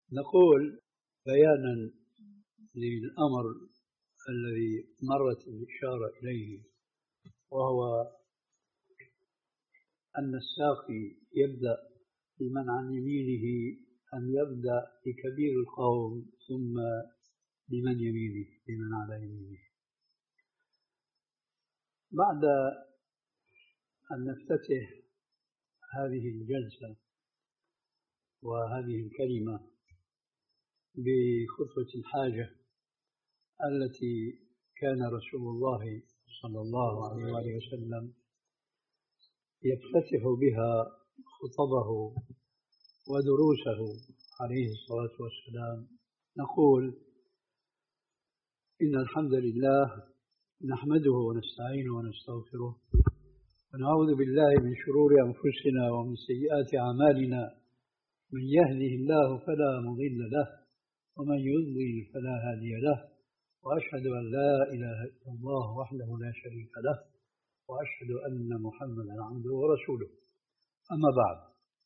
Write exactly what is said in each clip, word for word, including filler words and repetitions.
نقول بيانا للأمر الذي مرت الإشارة إليه، وهو أن الساقي يبدأ بمن عن يمينه أن يبدأ بكبير القوم ثم بمن يمينه بمن على يمينه. بعد أن نفتتح هذه الجلسة وهذه الكلمة بخطوة الحاجة التي كان رسول الله صلى الله عليه وسلم يفتتح بها خطبه ودروسه عليه الصلاة والسلام، نقول إن الحمد لله نحمده ونستعينه ونستغفره ونعوذ بالله من شرور أنفسنا ومن سيئات أعمالنا، من يهده الله فلا مضل له ومن يضلل فلا هادي له، وأشهد أن لا إله إلا الله وحده لا شريك له، وأشهد أن محمدا عبده ورسوله. أما بعد،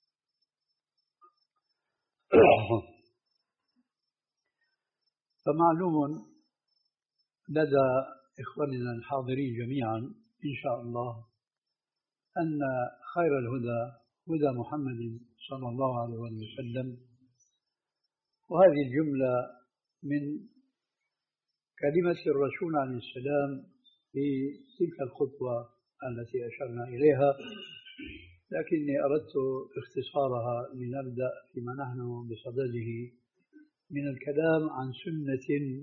فمعلوم لدى إخواننا الحاضرين جميعا إن شاء الله أن خير الهدى هدى محمد صلى الله عليه وسلم، وهذه الجملة من كلمة الرسول عليه السلام في تلك الخطوة التي أشرنا إليها، لكني أردت اختصارها لنبدأ فيما نحن بصدده من الكلام عن سنة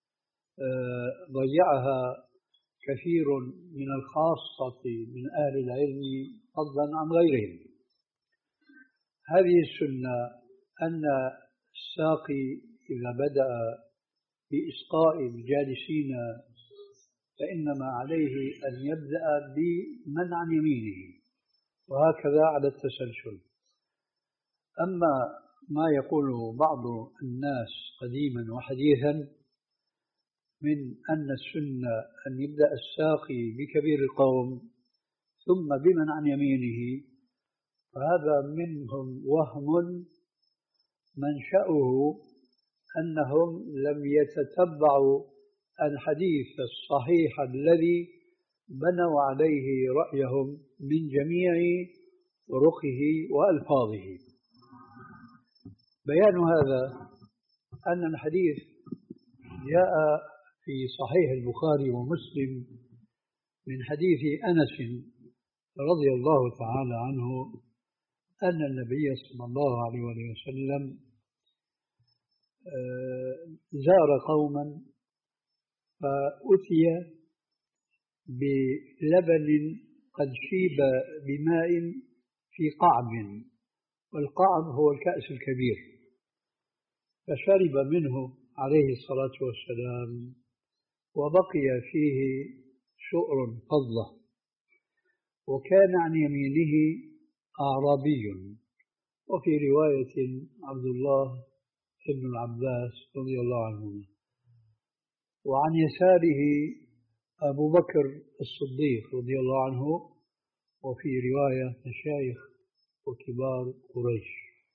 ضيعها كثير من الخاصة من أهل العلم فضلا عن غيرهم. هذه السنة أن الساقي إذا بدأ بإسقاء الجالسين فإنما عليه أن يبدأ بمن عن يمينه، وهكذا على التسلسل. أما ما يقوله بعض الناس قديما وحديثا من أن السنة أن يبدأ الساقي بكبير القوم ثم بمن عن يمينه، فهذا منهم وهم منشأه أنهم لم يتتبعوا الحديث الصحيح الذي بنوا عليه رأيهم من جميع طرقه وألفاظه. بيان هذا أن الحديث جاء في صحيح البخاري ومسلم من حديث أنس رضي الله تعالى عنه أن النبي صلى الله عليه وسلم زار قوما فأتي بلبن قد شيب بماء في قعب، والقعب هو الكأس الكبير، فشرب منه عليه الصلاة والسلام وبقي فيه شؤر فضة، وكان عن يمينه أعرابي، وفي رواية عبد الله ابن العباس رضي الله عنهما، وعن يساره أبو بكر الصديق رضي الله عنه، وفي رواية مشايخ وكبار قريش.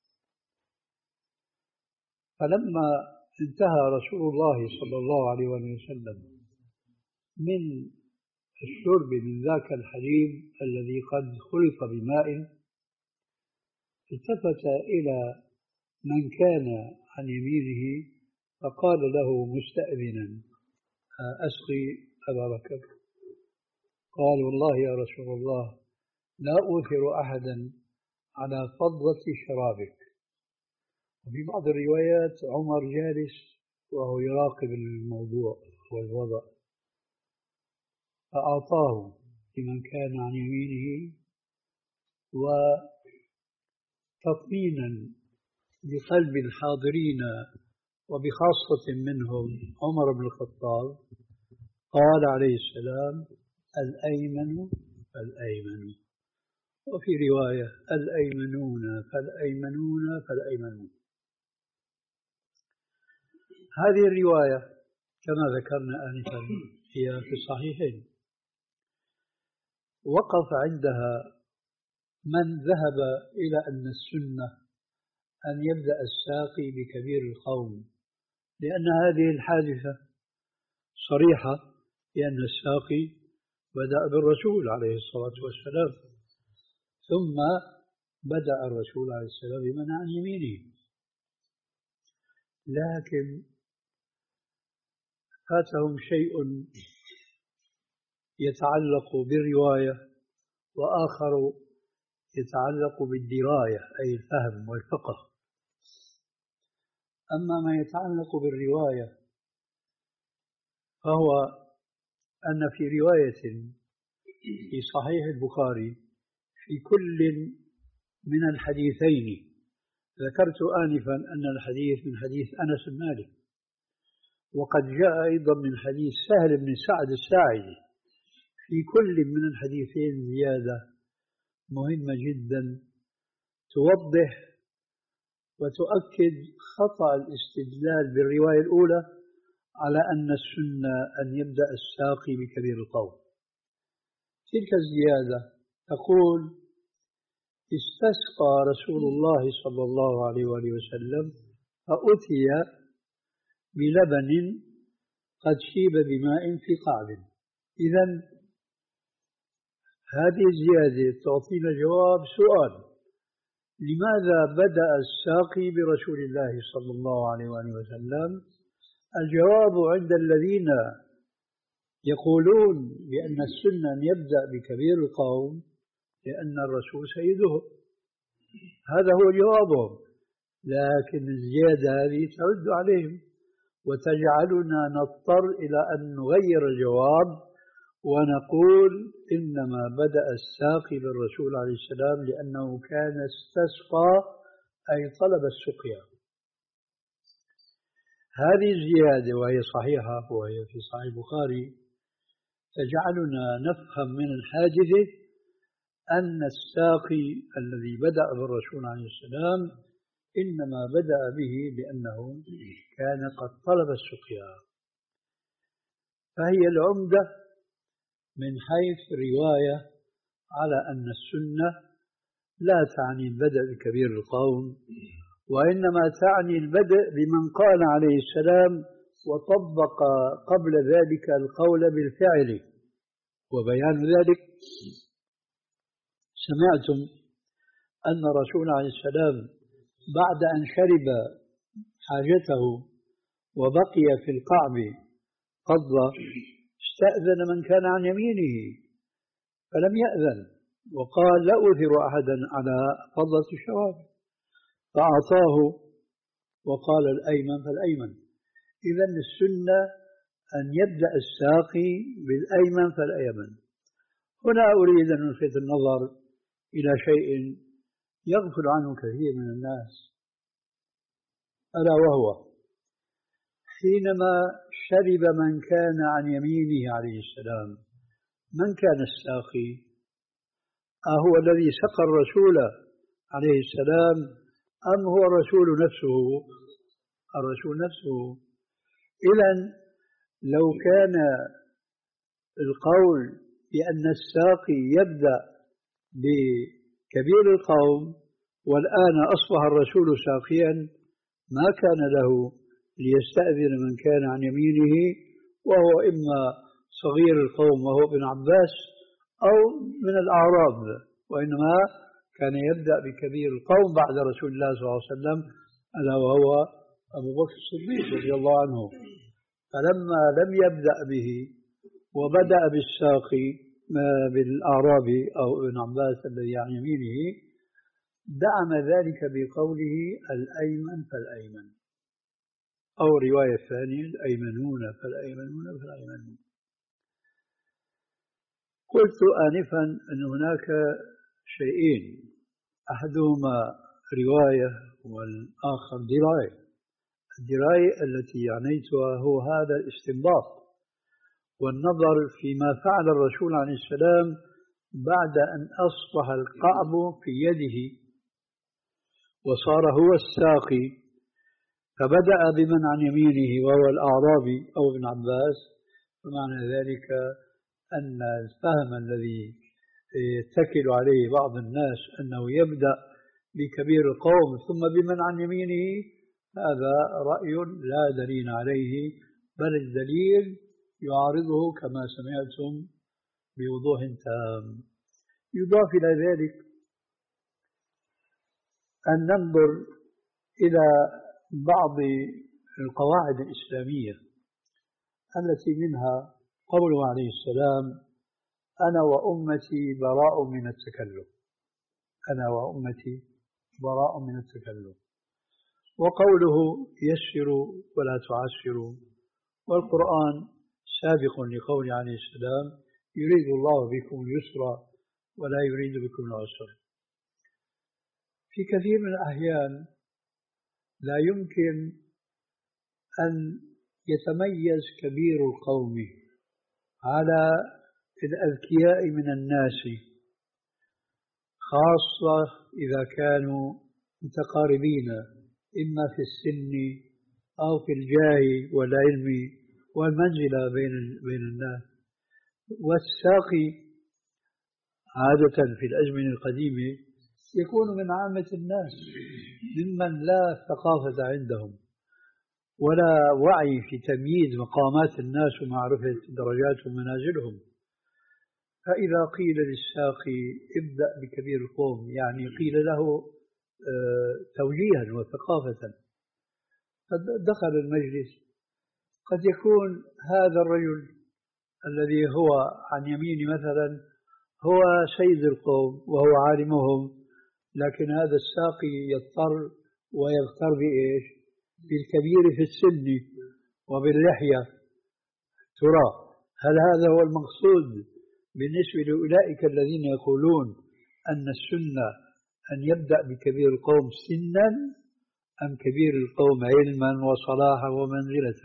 فلما انتهى رسول الله صلى الله عليه وسلم من الشرب من ذاك الحليب الذي قد خلط بماء، التفت إلى من كان عن يمينه فقال له مستأذنا: أسقي أبا بكر؟ قال: والله يا رسول الله لا أوثر أحدا على فضة شرابك. وفي بعض الروايات عمر جالس وهو يراقب الموضوع والوضع، فأعطاه لمن كان عن يمينه، وتطمينا بقلب الحاضرين وبخاصة منهم عمر بن الخطاب قال عليه السلام: الأيمن فالأيمن، وفي رواية: الأيمنون فالأيمنون فالأيمنون. هذه الرواية كما ذكرنا آنفا هي في الصحيحين، وقف عندها من ذهب إلى أن السنة أن يبدأ الساقي بكبير القوم، لأن هذه الحادثة صريحة، لأن الساقي بدأ بالرسول عليه الصلاة والسلام، ثم بدأ الرسول عليه السلام بمن عن يمينه. لكن فاتهم شيء يتعلق بالرواية، وآخر يتعلق بالدراية أي الفهم والفقه. أما ما يتعلق بالرواية فهو أن في رواية في صحيح البخاري في كل من الحديثين، ذكرت آنفا أن الحديث من حديث أنس بن مالك، وقد جاء أيضا من حديث سهل بن سعد الساعدي، في كل من الحديثين زيادة مهمة جدا توضح وتؤكد خطأ الاستدلال بالرواية الأولى على أن السنة أن يبدأ الساقي بكبير القوم. تلك الزيادة تقول: استسقى رسول الله صلى الله عليه وآله وسلم فأتي بلبن قد شيب بماء في قعب. إذن هذه الزيادة تعطينا جواب سؤال: لماذا بدأ الساقي برسول الله صلى الله عليه وآله وسلم؟ الجواب عند الذين يقولون بأن السنة أن يبدأ بكبير القوم لأن الرسول سيدهم، هذا هو جوابهم. لكن الزيادة هذه ترد عليهم وتجعلنا نضطر إلى أن نغير الجواب ونقول إنما بدأ الساقي بالرسول عليه السلام لأنه كان استسقى أي طلب السقيا. هذه الزيادة وهي صحيحة وهي في صحيح البخاري تجعلنا نفهم من الحادثة أن الساقي الذي بدأ بالرسول عليه السلام إنما بدأ به لأنه كان قد طلب السقيا. فهي العمدة من حيث رواية على أن السنة لا تعني البدء بكبير القوم، وإنما تعني البدء بمن قال عليه السلام وطبق قبل ذلك القول بالفعل. وبيان ذلك: سمعتم أن الرسول عليه السلام بعد أن شرب حاجته وبقي في القعب فضة استأذن من كان عن يمينه فلم يأذن، وقال: لا أؤثر أحدا على فضة الشراب، فأعطاه وقال: الأيمن فالأيمن. إذن السنة أن يبدأ الساقي بالأيمن فالأيمن. هنا أريد أن ألفت النظر إلى شيء يغفل عنه كثير من الناس، ألا وهو حينما شرب من كان عن يمينه عليه السلام، من كان الساقي؟ أهو الذي سقى الرسول عليه السلام أم هو الرسول نفسه؟ الرسول نفسه. إذن لو كان القول بأن الساقي يبدأ بكبير القوم والآن أصبح الرسول ساقيا، ما كان له ليستأذن من كان عن يمينه وهو إما صغير القوم وهو ابن عباس أو من الأعراب، وإنما كان يبدأ بكبير القوم بعد رسول الله صلى الله عليه وسلم ألا وهو أبو بكر الصديق رضي الله عنه. فلما لم يبدأ به وبدأ بالساقي بالأعرابي أو ابن عباس الذي عن يمينه، دعم ذلك بقوله: الأيمن فالأيمن، أو رواية ثانية: الأيمنون فالأيمنون فالأيمنون. قلت آنفا أن هناك شيئين، أحدهما رواية والآخر دراية. الدراية التي عنيتها هو هذا الاستنباط والنظر فيما فعل الرسول عليه السلام بعد أن أصبح القعب في يده وصار هو الساقي، فبدأ بمن عن يمينه وهو الأعرابي أو ابن عباس. فمعنى ذلك أن الفهم الذي يتكل عليه بعض الناس أنه يبدأ بكبير القوم ثم بمن عن يمينه، هذا رأي لا دليل عليه، بل الدليل يعارضه كما سمعتم بوضوح تام. يضاف إلى ذلك أن ننظر إلى بعض القواعد الإسلامية التي منها قوله عليه السلام: أنا وأمتي براء من التكلف، أنا وأمتي براء من التكلف. وقوله: يسروا ولا تعسروا. والقرآن سابق لقوله عليه السلام: يريد الله بكم اليسر ولا يريد بكم العسر. في كثير من الأحيان لا يمكن أن يتميز كبير القوم على الأذكياء من الناس، خاصة إذا كانوا متقاربين إما في السن أو في الجاه والعلم والمنزلة بين بين الناس. والساقي عادة في الأزمنة القديمة يكون من عامة الناس، ممن لا ثقافة عندهم ولا وعي في تمييز مقامات الناس ومعرفة درجاتهم ومنازلهم. فإذا قيل للساقي ابدأ بكبير القوم، يعني قيل له توجيها وثقافة، فدخل المجلس قد يكون هذا الرجل الذي هو عن يمين مثلا هو سيد القوم وهو عالمهم، لكن هذا الساقي يضطر ويغتر بإيش؟ بالكبير في السن وباللحية. ترى هل هذا هو المقصود بالنسبة لأولئك الذين يقولون أن السنة أن يبدأ بكبير القوم سنا أم كبير القوم علما وصلاحا ومنزلة؟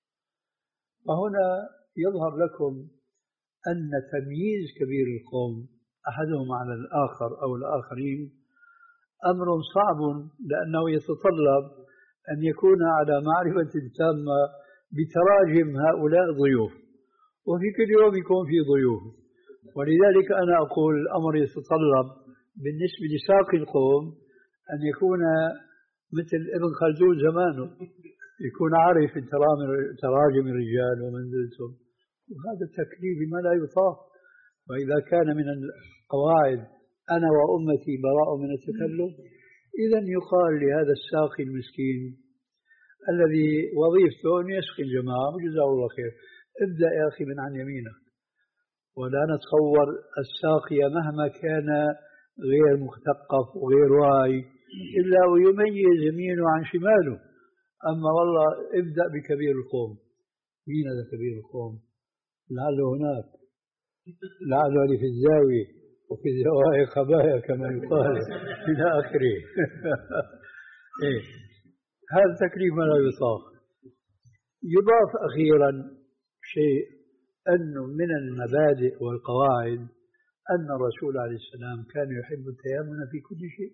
فهنا يظهر لكم أن تمييز كبير القوم أحدهم على الآخر أو الآخرين أمر صعب، لأنه يتطلب أن يكون على معرفة تامة بتراجم هؤلاء الضيوف، وفي كل يوم يكون في ضيوف. ولذلك أنا أقول الأمر يتطلب بالنسبة لساقي القوم أن يكون مثل ابن خلدون زمانه، يكون عارف تراجم الرجال ومنزلتهم، وهذا التكليف ما لا يطاق. وإذا كان من القواعد أنا وأمتي براء من التكلف، إذن يقال لهذا الساقي المسكين الذي وظيفته أن يسقي الجماعة وجزاه الله خير: ابدأ يا أخي من عن يمينك. ولا نتصور الساقي مهما كان غير مثقف وغير واعي إلا ويميز يمينه عن شماله. أما والله ابدأ بكبير القوم، مين هذا كبير القوم؟ لعله هناك، لعله اللي في الزاوية وفي الزوايا خبايا كما يقال إلى آخره. إيه، هذا تكليف ما لا يطاق. يضاف أخيرا شيء، أنه من المبادئ والقواعد أن الرسول عليه السلام كان يحب التيامن في كل شيء.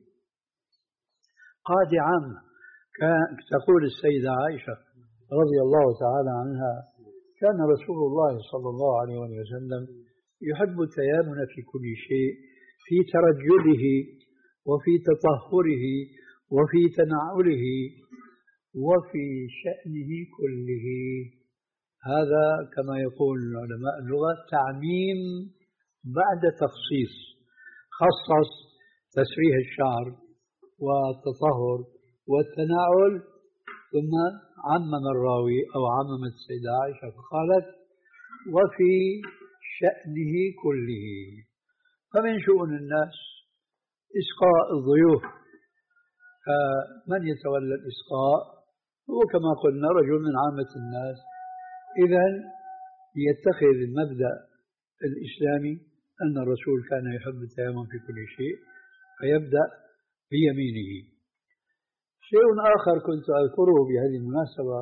قاعدة عامة، كان تقول السيدة عائشة رضي الله تعالى عنها: كان رسول الله صلى الله عليه وسلم يحب التيامن في كل شيء، في ترجله وفي تطهره وفي تنعله وفي شأنه كله. هذا كما يقول علماء اللغة تعميم بعد تخصيص، خصص تسريح الشعر والتطهر والتناعل، ثم عمم الراوي أو عممت السيدة عائشة فقالت: وفي شأنه كله. فمن شؤون الناس إسقاء الضيوف، فمن يتولى الإسقاء هو كما قلنا رجل من عامة الناس. إذن يتخذ المبدأ الإسلامي أن الرسول كان يحب التيامن في كل شيء، فيبدأ بيمينه. شيء آخر كنت أذكره بهذه المناسبة: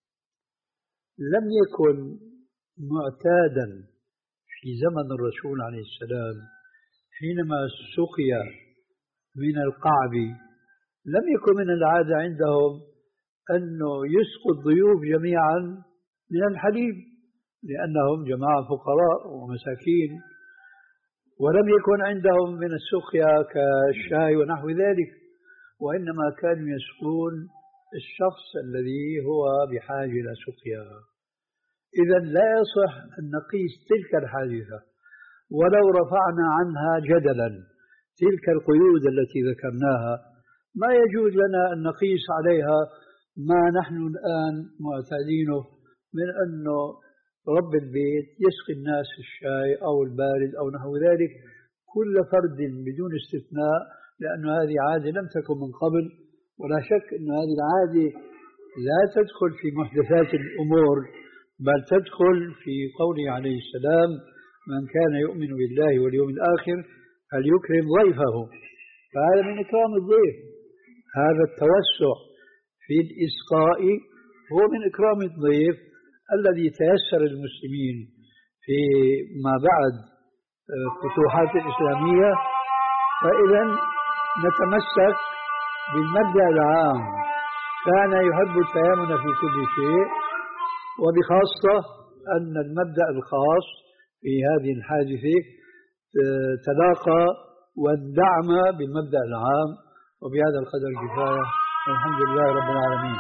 لم يكن معتادا في زمن الرسول عليه السلام حينما سقي من القعب، لم يكن من العادة عندهم أنه يسقوا الضيوف جميعا من الحليب، لأنهم جماعة فقراء ومساكين، ولم يكن عندهم من السقيا كالشاي ونحو ذلك. وإنما كانوا يسقون الشخص الذي هو بحاجة إلى سقياها. إذا لا يصح أن نقيس تلك الحادثة ولو رفعنا عنها جدلا. تلك القيود التي ذكرناها ما يجوز لنا أن نقيس عليها ما نحن الآن معتادينه من أنه رب البيت يسقي الناس الشاي أو البارد أو نحو ذلك كل فرد بدون استثناء، لأن هذه عادة لم تكن من قبل، ولا شك أن هذه العادة لا تدخل في محدثات الأمور، بل تدخل في قوله عليه السلام: من كان يؤمن بالله واليوم الآخر فليكرم ضيفه. فهذا من إكرام الضيف، هذا التوسع في الإسقاء هو من إكرام الضيف الذي تيسر المسلمين في ما بعد الفتوحات الإسلامية. فإذا نتمسك بالمبدأ العام، كان يحب التيامن في كل شيء، وبخاصة أن المبدأ الخاص في هذه الحادثة تلاقى واندعم بالمبدأ العام. وبهذا القدر كفاية، والحمد لله رب العالمين.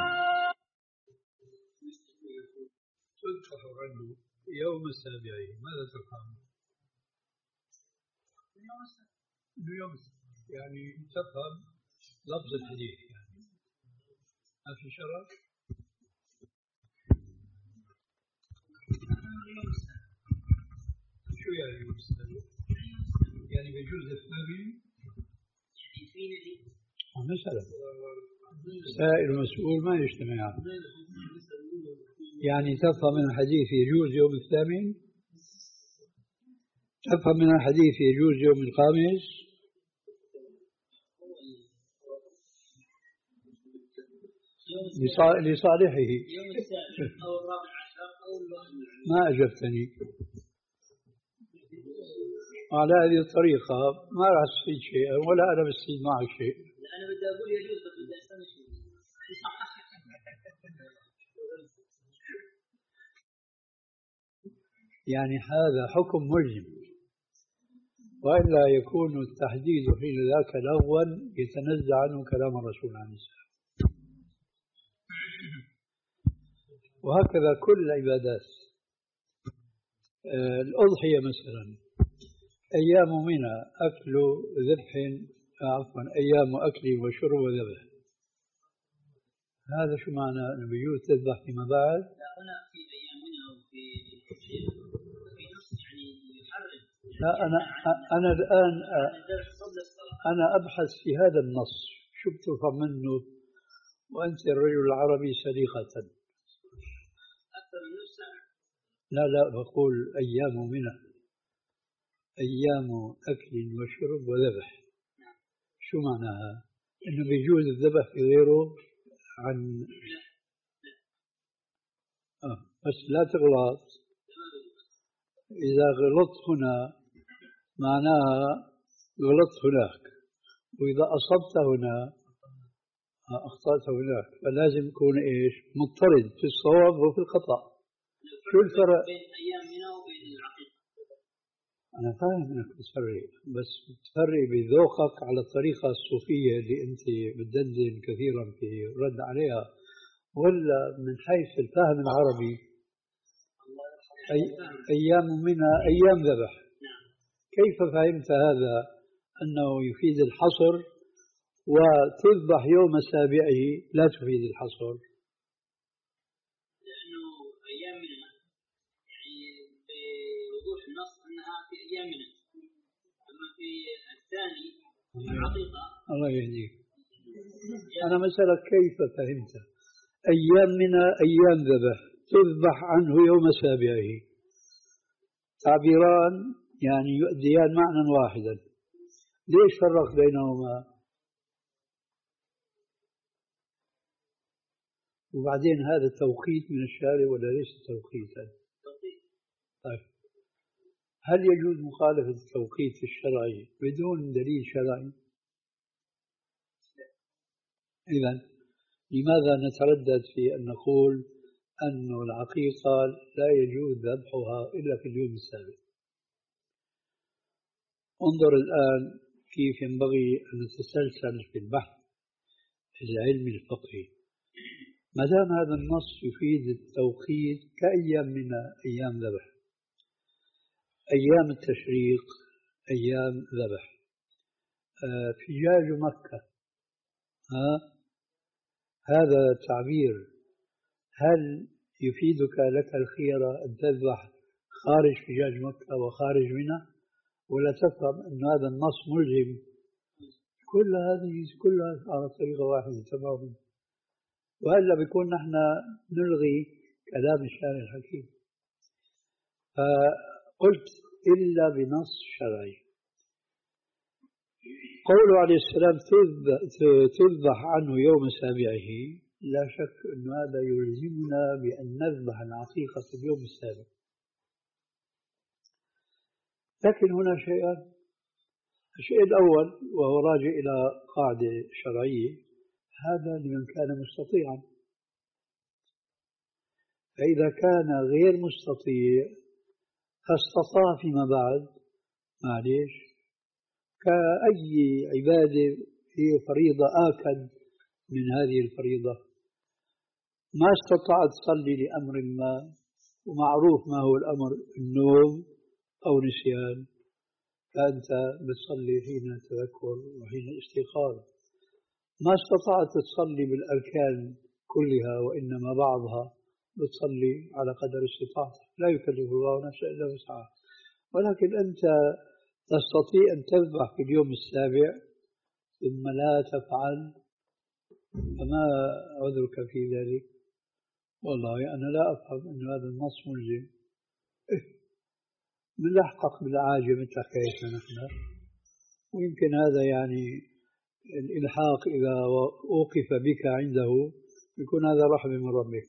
تذبح الرجل يوم السابع، ماذا تفهم؟ يوم يعني تفهم لفظ الحديث، يعني ما في شرط. شو يعني يوم السابع؟ يعني بيجوز الثامن؟ مثلا سائل ومسؤول ما يجتمعان، يعني تفهم من الحديث يجوز يوم الثامن، تفهم من الحديث يجوز يوم الخامس. لصالحه. ما أجبتني على هذه الطريقة، ما راح تستفيد شيء ولا أنا بستفيد معك شيء. أنا بدي أقول يجوز بس بدي أستنى شيء. يعني هذا حكم ملزم، وإلا يكون التحديد حين ذاك لغوا يتنزع عنه كلام الرسول عليه السلام. وهكذا كل العبادات. الأضحية مثلا أيام منى أكل ذبح، عفوا أيام أكل وشرب وذبح، هذا شو معنى أنه بيجوز تذبح فيما بعد؟ لا هنا في أيام منى وفي شيء في نص يعني يحرم. لا أنا أنا الآن أنا أبحث في هذا النص شو بتفهم منه، وأنت الرجل العربي سليقة. أكثر من نص ساعة. لا لا بقول أيام منى أيام أكل وشرب وذبح، شو معناها؟ إنه بيجوز الذبح في غيره عن آه. بس لا تغلط، إذا غلطت هنا معناها غلطت هناك، وإذا أصبت هنا أخطأت هناك، فلازم يكون إيش؟ مضطرد في الصواب وفي الخطأ. شو الفرق بين أيام منى وبين العقيقة؟ أنا فاهم أنك بتفرق، بس بتفرق بذوقك على الطريقة الصوفية اللي أنت بتدندن كثيرا في رد عليها، ولا من حيث الفهم العربي أي أيام منها أيام ذبح. كيف فهمت هذا أنه يفيد الحصر، وتذبح يوم سابعه لا تفيد الحصر؟ لأنه أيام منى يعني بوضوح النص أنها في أيام منى، أما في الثاني العقيقة. الله يهديك. أنا مسألة كيف فهمت أيام منى أيام ذبح تذبح عنه يوم سابعه، تعبيران يعني يؤديان معنى واحدا، ليش فرق بينهما؟ وبعدين هذا توقيت من الشارع ولا ليس توقيتا؟ طيب هل يجوز مخالفة التوقيت الشرعي بدون دليل شرعي؟ إذن لماذا نتردد في أن نقول أن العقيقة لا يجوز ذبحها إلا في اليوم السابع؟ انظر الآن كيف ينبغي أن نتسلسل في البحث. العلم الفقهي. ما دام هذا النص يفيد التوقيت كأيام من أيام ذبح، أيام التشريق، أيام ذبح. آه فجاج مكة، ها هذا تعبير، هل يفيدك لك الخيرة أن تذبح خارج فجاج مكة وخارج منى، ولا تفهم أن هذا النص ملزم؟ كل هذه كلها على طريقة واحدة تماما، وإلا بيكون نحن نلغي كلام الشارع الحكيم. فقلت إلا بنص شرعي. قوله عليه السلام تذبح عنه يوم سابعه، لا شك أن هذا يلزمنا بأن نذبح العقيقة في اليوم السابع. لكن هنا شيئان. الشيء الأول وهو راجع إلى قاعدة شرعية، هذا لمن كان مستطيعا، فإذا كان غير مستطيع فاستطاع فيما بعد، معليش، كأي عبادة هي فريضة آكد من هذه الفريضة، ما استطعت تصلي لأمر ما، ومعروف ما هو الأمر، النوم أو نسيان، فأنت بتصلي حين تذكر وحين استيقاظ. ما استطعت تصلي بالأركان كلها وإنما بعضها، بتصلي على قدر استطاعتك، لا يكلف الله نفسا إلا وسعها. ولكن أنت تستطيع أن تذبح في اليوم السابع ثم لا تفعل، فما عذرك في ذلك؟ والله أنا لا أفهم أن هذا النص ملزم. بنلحقق بالعاجة مثل كيفنا نحن، ويمكن هذا يعني الإلحاق إذا أوقف بك عنده يكون هذا رحمة من ربك.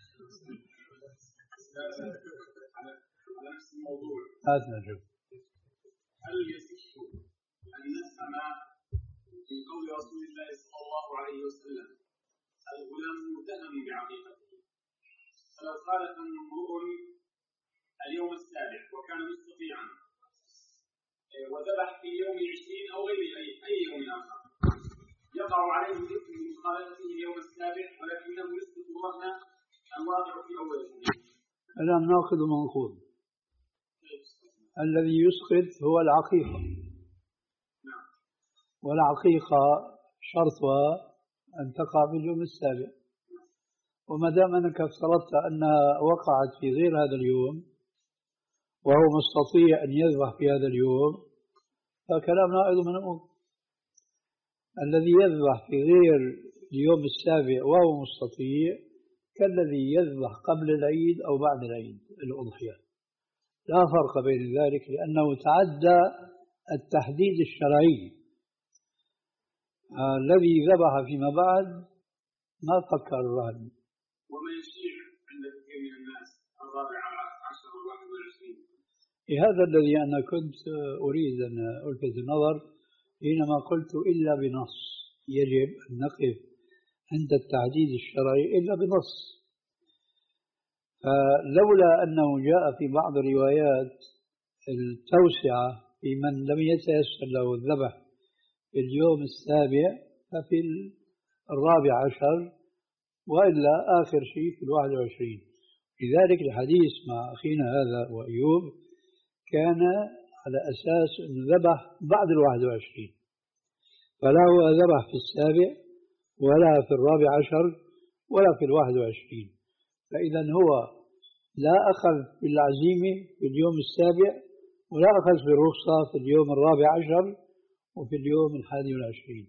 على نفس الموضوع، هذا نجم. هل يصح أن نفهم في قول رسول الله صلى الله عليه وسلم الغلام متهم بعقيقته، فلو خالف امرؤ اليوم السابع وكان مستطيعا وذبح في يوم عشرين أو غير أي أي يوم آخر، يقع عليه الإثم بمخالفته اليوم السابع ولكنه يسقط الرهن الواقع في أول اليوم. كلام ناقض ومنقوض. الذي يسقط هو العقيقة، والعقيقة شرطها أن تقع في اليوم السابع، وما دام أنك افترضت أنها وقعت في غير هذا اليوم وهو مستطيع أن يذبح في هذا اليوم، فكلام ناقض ومنقوض. الذي يذبح في غير اليوم السابع وهو مستطيع كالذي يذبح قبل العيد أو بعد العيد الأضحية، لا فرق بين ذلك، لأنه تعدى التحديد الشرعي. آه الذي ذبح فيما بعد ما فكر الرهن. وما يشيع عند كثير من الناس الرابع عشر والواحد والعشرين. هذا الذي أنا كنت أريد أن ألفت النظر حينما قلت إلا بنص. يجب أن نقف عند التعديد الشرعي إلا بنص. فلولا أنه جاء في بعض الروايات التوسعة في من لم يتيسر له الذبح في اليوم السابع ففي الرابع عشر، وإلا آخر شيء في الواحد وعشرين. لذلك الحديث مع أخينا هذا وأيوب كان على أساس أن ذبح بعد الواحد وعشرين، فلا هو ذبح في السابع ولا في الرابع عشر ولا في الواحد وعشرين. فإذا هو لا أخذ بالعزيمة في اليوم السابع ولا أخذ بالرخصة في اليوم الرابع عشر وفي اليوم الحادي والعشرين.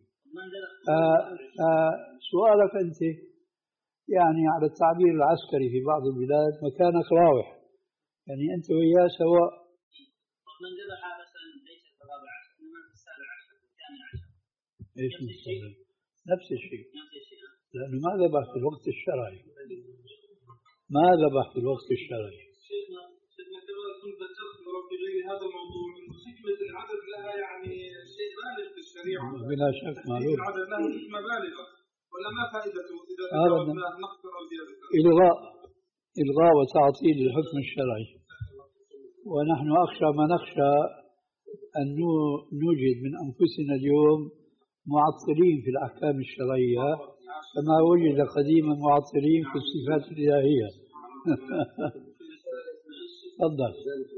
سؤالك أنت يعني على التعبير العسكري في بعض البلاد مكانك راوح، يعني أنت وياه سواء. من ذبح مثلا ليس في الرابع عشر إنما في السابع عشر والثاني عشر. إيش مثلا؟ نفس الشيء. نفس الشيء. لأنه ما ذبح في الوقت الشرعي. ما ذبح في الوقت الشرعي. شيخنا شيخنا كما كنت ذكرت في غير هذا الموضوع إنه حكمة العدد لها يعني شيء بالغ في الشريعة. بلا شك معلوم. العدد له حكمة بالغة، ولا ما فائدته إذا أبدا. نقصر أو زيادة؟ إلغاء إلغاء وتعطيل الحكم الشرعي. ونحن أخشى ما نخشى أن نوجد من أنفسنا اليوم معطلين في الأحكام الشرعية كما وجد قديما معطلين في الصفات الإلهية. تفضل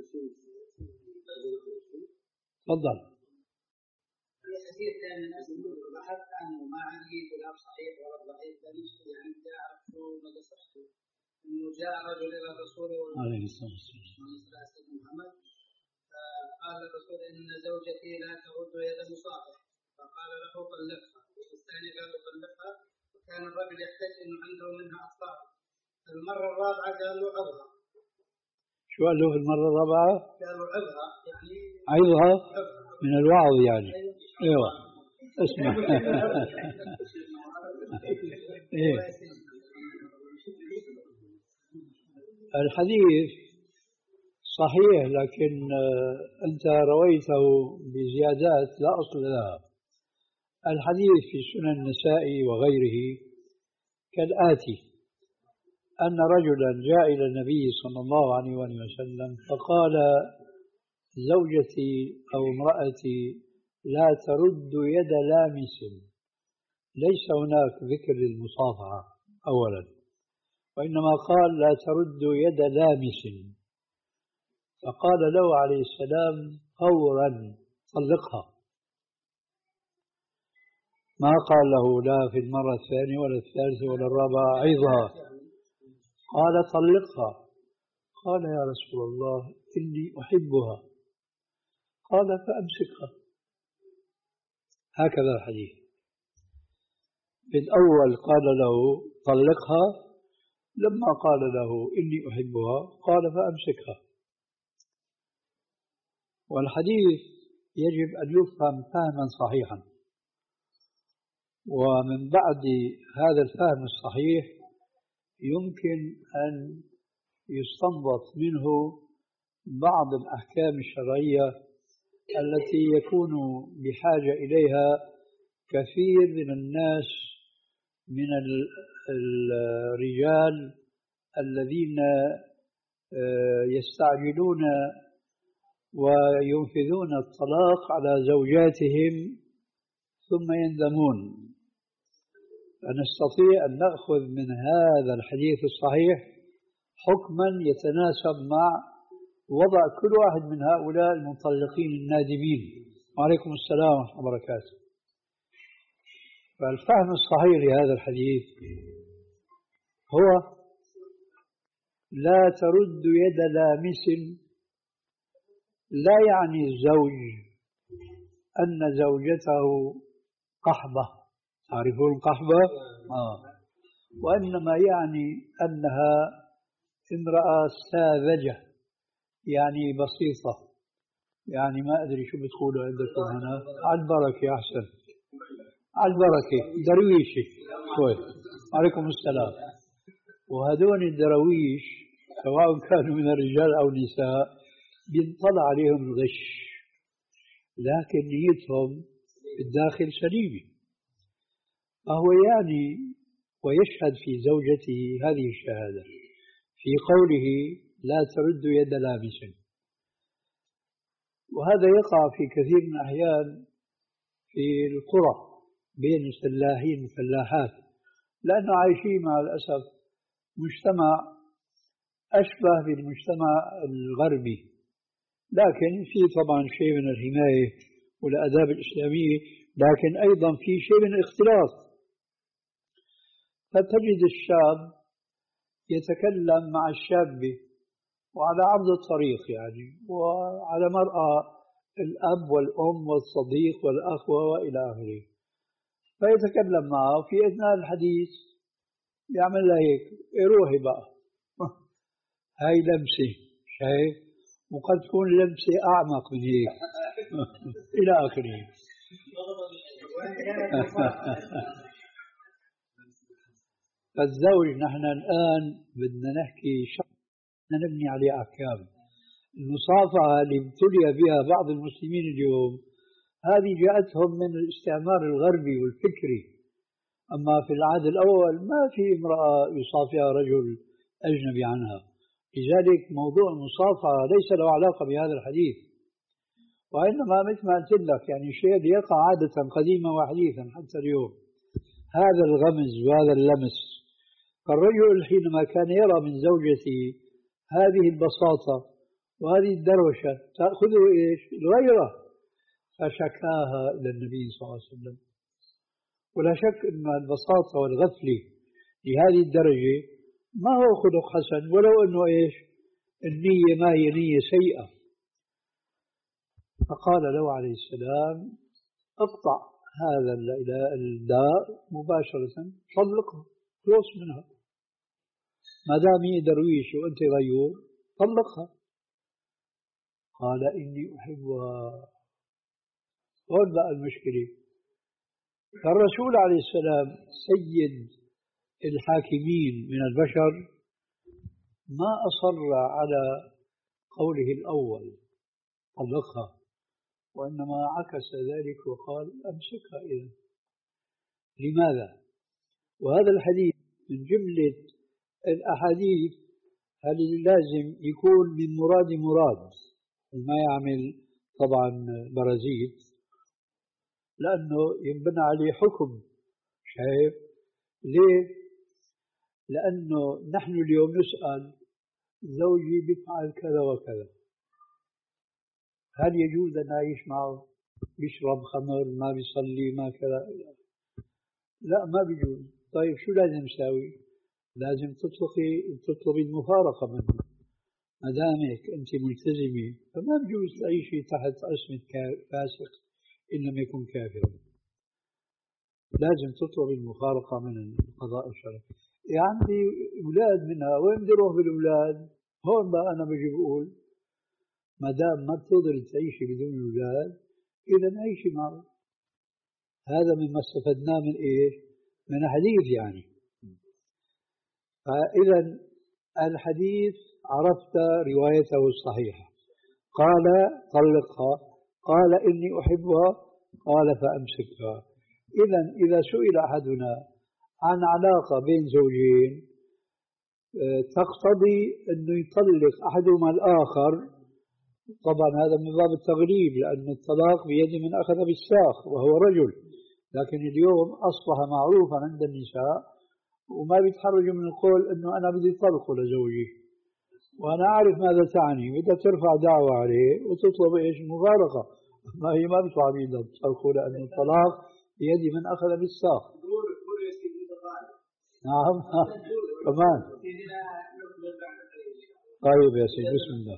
تفضل. الحديث دائما بحثت عنه ما عندي لا صحيح ولا ضعيف، يعني جاء شو مدى صحته انه جاء رجل الى الرسول عليه الصلاه والسلام محمد قال الرسول ان زوجتي لا ترد يد مصافح، فقال له طلقها، والثاني قال طلقها، وكان الرجل يحتاج انه عنده منها اطفال. المره الرابعه قال له عظها. شو قال له في المره الرابعه؟ قال له عظها يعني عظها من الوعظ يعني. ايوه اسمع. إيه. الحديث صحيح، لكن أنت رويته بزيادات لا أصل لها. الحديث في سنن النسائي وغيره كالآتي: أن رجلا جاء إلى النبي صلى الله عليه وسلم فقال: زوجتي أو امرأتي لا ترد يد لامس. ليس هناك ذكر للمصافحة أولا، وإنما قال لا ترد يد لامس. فقال له عليه السلام: فورا طلقها. ما قال له لا في المرة الثانية ولا الثالثة ولا الرابعة عظها، قال طلقها. قال: يا رسول الله إني أحبها. قال: فأمسكها. هكذا الحديث. في الأول قال له طلقها، لما قال له إني أحبها قال: فأمسكها. والحديث يجب أن يفهم فهما صحيحا، ومن بعد هذا الفهم الصحيح يمكن أن يستنبط منه بعض الأحكام الشرعية التي يكون بحاجة إليها كثير من الناس من الرجال الذين يستعجلون وينفذون الطلاق على زوجاتهم ثم يندمون. فنستطيع أن نأخذ من هذا الحديث الصحيح حكما يتناسب مع وضع كل واحد من هؤلاء المطلقين النادمين. وعليكم السلام ورحمة الله وبركاته. فالفهم الصحيح لهذا الحديث هو لا ترد يد لامس، لا يعني الزوج أن زوجته قحبة، تعرفون القحبة؟ آه. وإنما يعني أنها امرأة ساذجة، يعني بسيطة، يعني ما أدري شو بتقولوا عندكم هنا، على البركة أحسن، على البركة، درويشة شوي. عليكم السلام. وهذول الدرويش سواء كانوا من الرجال أو النساء بينطلع عليهم الغش، لكن نيتهم بالداخل سليمة. فهو يعني ويشهد في زوجته هذه الشهادة في قوله لا ترد يد لامس. وهذا يقع في كثير من الأحيان في القرى بين الفلاحين والفلاحات، لأنه عايشين مع الأسف مجتمع أشبه بالمجتمع الغربي، لكن في طبعا شيء من الحماية والآداب الإسلامية، لكن أيضا في شيء من الاختلاط. فتجد الشاب يتكلم مع الشابة وعلى عرض الطريق يعني، وعلى مرأى الأب والأم والصديق والأخوة وإلى آخره، فيتكلم معه في أثناء الحديث يعمل لها هيك: روحي بقى. هاي لمسة، شايف؟ وقد تكون لمسة أعمق من هيك إلى آخره. فالزوج نحن الآن بدنا نحكي شخص نبني عليه أحكام. المصافحة اللي ابتلي بها بعض المسلمين اليوم هذه جاءتهم من الاستعمار الغربي والفكري. أما في العهد الأول ما في امرأة يصافحها رجل أجنبي عنها، لذلك موضوع المصافحة ليس له علاقة بهذا الحديث. وإنما مثل ما قلت لك يعني شيء يقع عادة قديما وحديثا حتى اليوم، هذا الغمز وهذا اللمس. فالرجل حينما كان يرى من زوجته هذه البساطة وهذه الدروشة تأخذه إيش؟ الغيرة، فشكاها إلى النبي صلى الله عليه وسلم. ولا شك أن البساطة والغفلة لهذه الدرجة ما هو خلق حسن، ولو أنه إيش؟ النية ما هي نية سيئة. فقال له عليه السلام: اقطع هذا الداء مباشرة، طلقها، خلص منها، ما دام هي درويش وأنت غيور طلقها. قال: إني أحبها. هون بقى المشكلة. فالرسول عليه السلام سيد الحاكمين من البشر ما أصر على قوله الأول طلقها، وإنما عكس ذلك وقال: أمسكها إذن. لماذا؟ وهذا الحديث من جملة الأحاديث هل لازم يكون من مراد مراد وما يعمل طبعا برازيل، لأنه ينبنى عليه حكم. شايف ليه؟ لأنه نحن اليوم نسأل: زوجي بيفعل كذا وكذا، هل يجوز أن أعيش معه؟ بيشرب خمر، ما بيصلي، ما كذا؟ لا، ما بيجوز. طيب شو لازم نساوي؟ لازم تطلقي تطلبي المفارقة منه. ما دامك أنت ملتزمة فما بيجوز تعيشي تحت اسم فاسق إن لم يكن كافرا. لازم تطلبي المفارقة من القضاء الشرعي. يعني عندي أولاد منها، وين بدي أروح بالأولاد؟ هون بقى أنا بجي بقول ما دام ما بتقدر تعيشي بدون أولاد إذا عيشي معه. هذا مما استفدناه من إيش؟ من حديث يعني. فإذا الحديث عرفت روايته الصحيحة. قال: طلقها. قال: إني أحبها. قال: فأمسكها. إذا إذا سئل أحدنا عن علاقة بين زوجين تقتضي أنه يطلق أحدهما الآخر، طبعا هذا من باب التغليب، لأن الطلاق بيد من أخذ بالساق وهو رجل. لكن اليوم أصبح معروفا عند النساء وما بيتحرجوا من القول أنه أنا بدي طلقه لزوجي، وأنا أعرف ماذا تعني. بدها ترفع دعوة عليه وتطلب إيش؟ مفارقة. ما هي ما بتطلع بيدها تطلقه، لأن الطلاق بيد من أخذ بالساق. نعم كمان. طيب يا سيدي، بسم الله.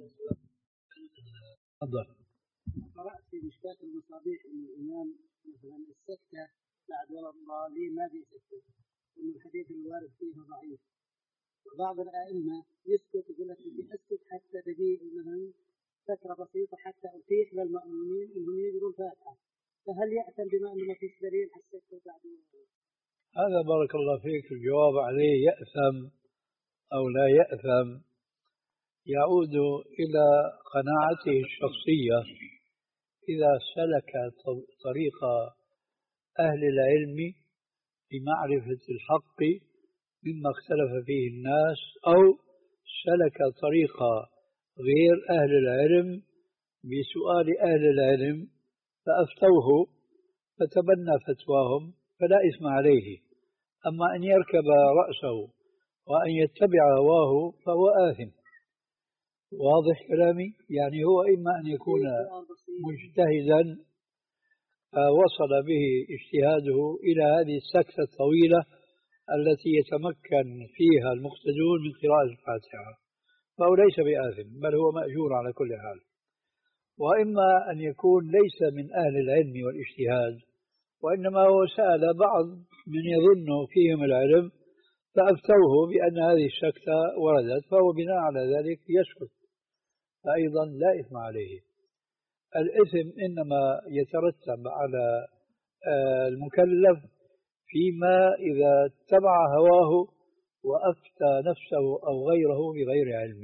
تفضل. قرأت في مشكاة المصابيح أن الإمام مثلا السكتة بعد ولا الضالين ما في سكتة، أن الحديث الوارد فيه ضعيف. وبعض الأئمة يسكت يقول لك بدي أسكت حتى تجيء مثلا فترة بسيطة حتى أتيح للمأمومين أنهم يقروا الفاتحة، فهل يأثم بما أنه ما فيش دليل على السكتة بعد؟ هذا بارك الله فيك الجواب عليه يأثم أو لا يأثم يعود إلى قناعته الشخصية. إذا سلك طريق أهل العلم لمعرفة الحق مما اختلف فيه الناس، أو سلك طريق غير أهل العلم بسؤال أهل العلم فأفتوه فتبنى فتواهم، فلا إثم عليه. أما أن يركب رأسه وأن يتبع هواه فهو آثم. واضح كلامي؟ يعني هو إما أن يكون مجتهدا وصل به اجتهاده إلى هذه السكتة الطويلة التي يتمكن فيها المقتدون من قراءة الفاتحة، فهو ليس بآثم، بل هو مأجور على كل حال. وإما أن يكون ليس من أهل العلم والاجتهاد، وإنما هو سأل بعض من يظن فيهم العلم فأفتوه بأن هذه السكتة وردت، فهو بناء على ذلك يسكت، فأيضا لا إثم عليه. الإثم إنما يترتب على المكلف فيما إذا اتبع هواه وأفتى نفسه أو غيره بغير علم.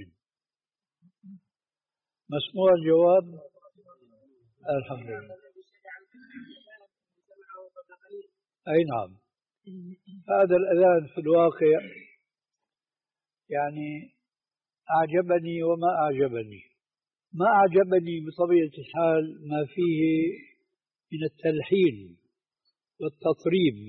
مسموع الجواب؟ الحمد لله. أي نعم. هذا الأذان في الواقع يعني أعجبني وما أعجبني. ما أعجبني بطبيعة الحال ما فيه من التلحين والتطريب،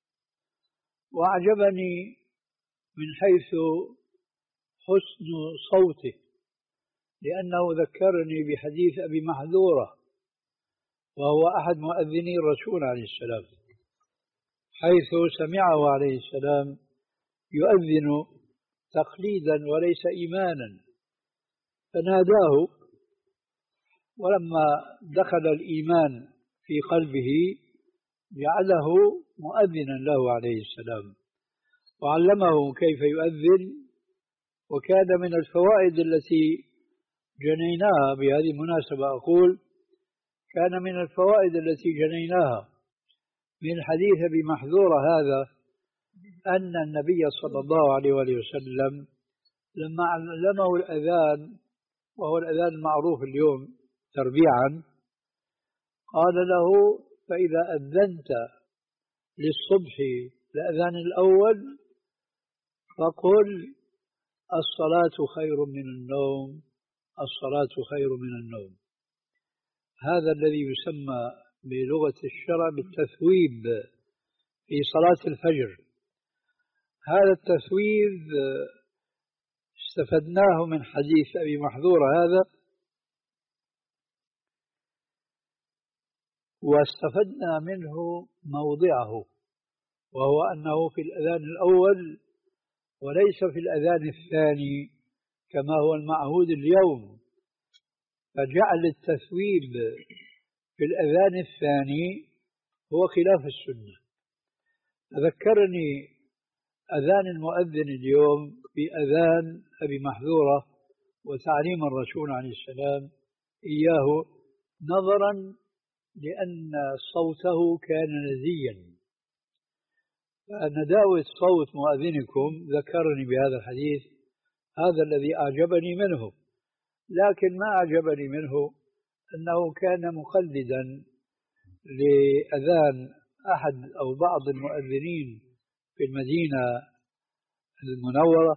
وأعجبني من حيث حسن صوته، لأنه ذكرني بحديث أبي محذورة، وهو أحد مؤذني الرسول عليه السلام، حيث سمعه عليه السلام يؤذن تقليدا وليس إيمانا، فناداه، ولما دخل الإيمان في قلبه جعله مؤذنا له عليه السلام، وعلمه كيف يؤذن. وكان من الفوائد التي جنيناها، بهذه المناسبة أقول، كان من الفوائد التي جنيناها من حديث أبي محذورة هذا أن النبي صلى الله عليه وسلم لما علمه الأذان، وهو الأذان المعروف اليوم تربيعا، قال له: فإذا أذنت للصبح الأذان الأول فقل: الصلاة خير من النوم، الصلاة خير من النوم. هذا الذي يسمى بلغة الشرع بالتثويب في صلاة الفجر. هذا التثويب استفدناه من حديث أبي محذور هذا، واستفدنا منه موضعه، وهو أنه في الأذان الأول وليس في الأذان الثاني كما هو المعهود اليوم، فجعل التثويب في الأذان الثاني هو خلاف السنة. ذكرني أذان المؤذن اليوم بأذان أبي محذورة وتعليم الرسول عليه السلام إياه، نظرا لأن صوته كان نزيا. فنداوة صوت مؤذنكم ذكرني بهذا الحديث، هذا الذي أعجبني منه. لكن ما أعجبني منه أنه كان مقلدا لأذان أحد أو بعض المؤذنين في المدينة المنورة،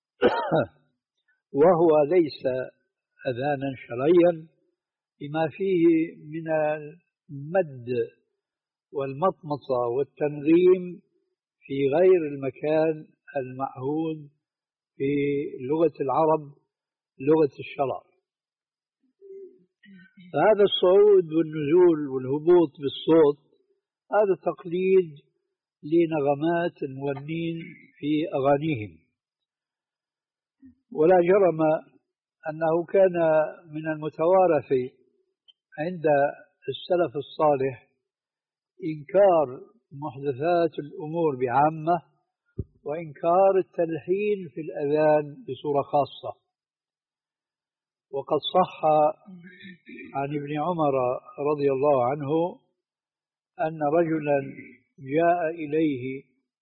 وهو ليس أذانا شرعيا، بما فيه من المد والمطمطة والتنغيم في غير المكان المعهود في لغة العرب، لغة الشرع. فهذا الصعود والنزول والهبوط بالصوت هذا تقليد لنغمات المغنين في أغانيهم، ولا جرم أنه كان من المتوارث عند السلف الصالح إنكار محدثات الأمور بعامة، وإنكار التلحين في الأذان بصورة خاصة. وقد صح عن ابن عمر رضي الله عنه أن رجلا جاء إليه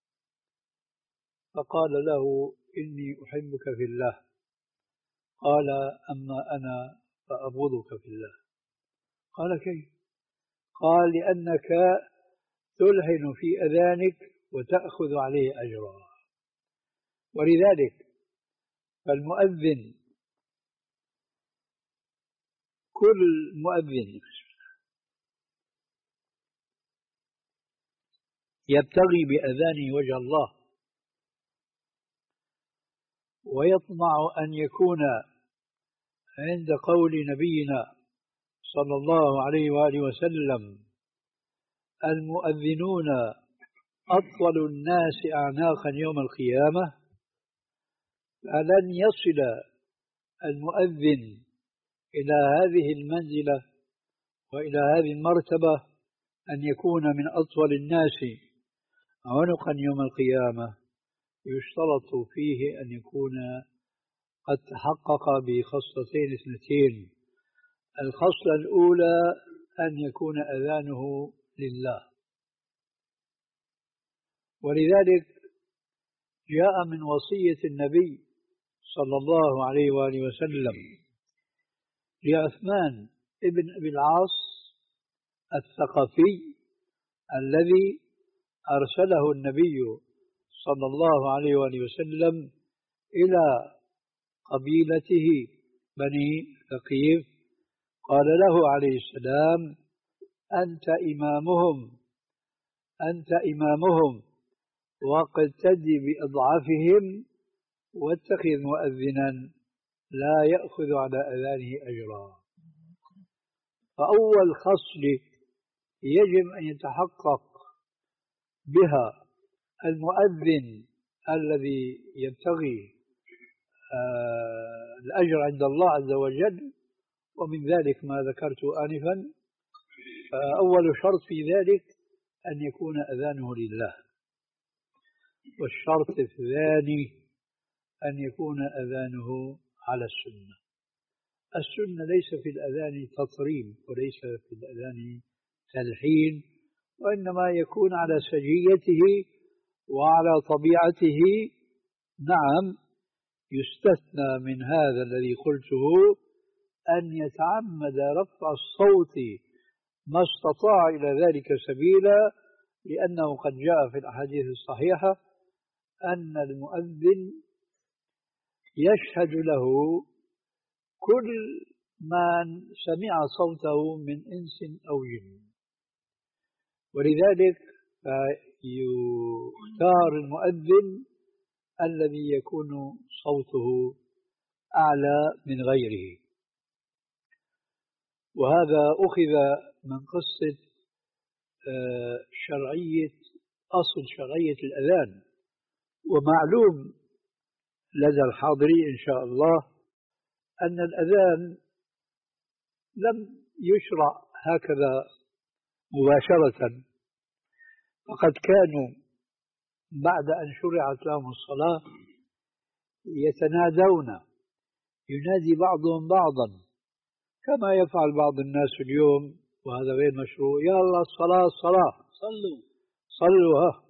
فقال له: إني أحبك في الله. قال: أما أنا فأبغضك في الله. قال: كيف؟ قال: لأنك تلحن في أذانك وتأخذ عليه أجرا. ولذلك فالمؤذن، كل مؤذن يبتغي بأذانه وجه الله، ويطمع أن يكون عند قول نبينا صلى الله عليه وآله وسلم: المؤذنون أطول الناس أعناقا يوم القيامة. فلن يصل المؤذن إلى هذه المنزلة وإلى هذه المرتبة أن يكون من أطول الناس عنقا يوم القيامة، يشترط فيه أن يكون قد تحقق بخصلتين اثنتين. الخصلة الأولى أن يكون أذانه لله. ولذلك جاء من وصية النبي صلى الله عليه وآله وسلم لعثمان ابن أبي العاص الثقفي الذي أرسله النبي صلى الله عليه وآله وسلم إلى قبيلته بني ثقيف قال له عليه السلام: أنت إمامهم أنت إمامهم واقتدي بأضعافهم واتخذ مؤذنا لا يأخذ على أذانه أجرا. فأول خصلة يجب أن يتحقق بها المؤذن الذي يبتغي آه الأجر عند الله عز وجل، ومن ذلك ما ذكرت آنفا. فأول شرط في ذلك أن يكون أذانه لله، والشرط الثاني أن يكون أذانه على السنة. السنة ليس في الأذان تطريب وليس في الأذان تلحين، وإنما يكون على سجيته وعلى طبيعته. نعم، يستثنى من هذا الذي قلته أن يتعمد رفع الصوت ما استطاع إلى ذلك سبيلا، لأنه قد جاء في الأحاديث الصحيحة أن المؤذن يشهد له كل من سمع صوته من إنس أو جن، ولذلك يختار المؤذن الذي يكون صوته أعلى من غيره. وهذا أخذ من قصة شرعية أصل شرعية الأذان. ومعلوم لدى الحاضرين إن شاء الله أن الأذان لم يشرع هكذا مباشرة، فقد كانوا بعد أن شرعت لهم الصلاة يتنادون، ينادي بعضهم بعضا كما يفعل بعض الناس اليوم، وهذا غير مشروع. يا الله الصلاة الصلاة، صلوا صلوا. ها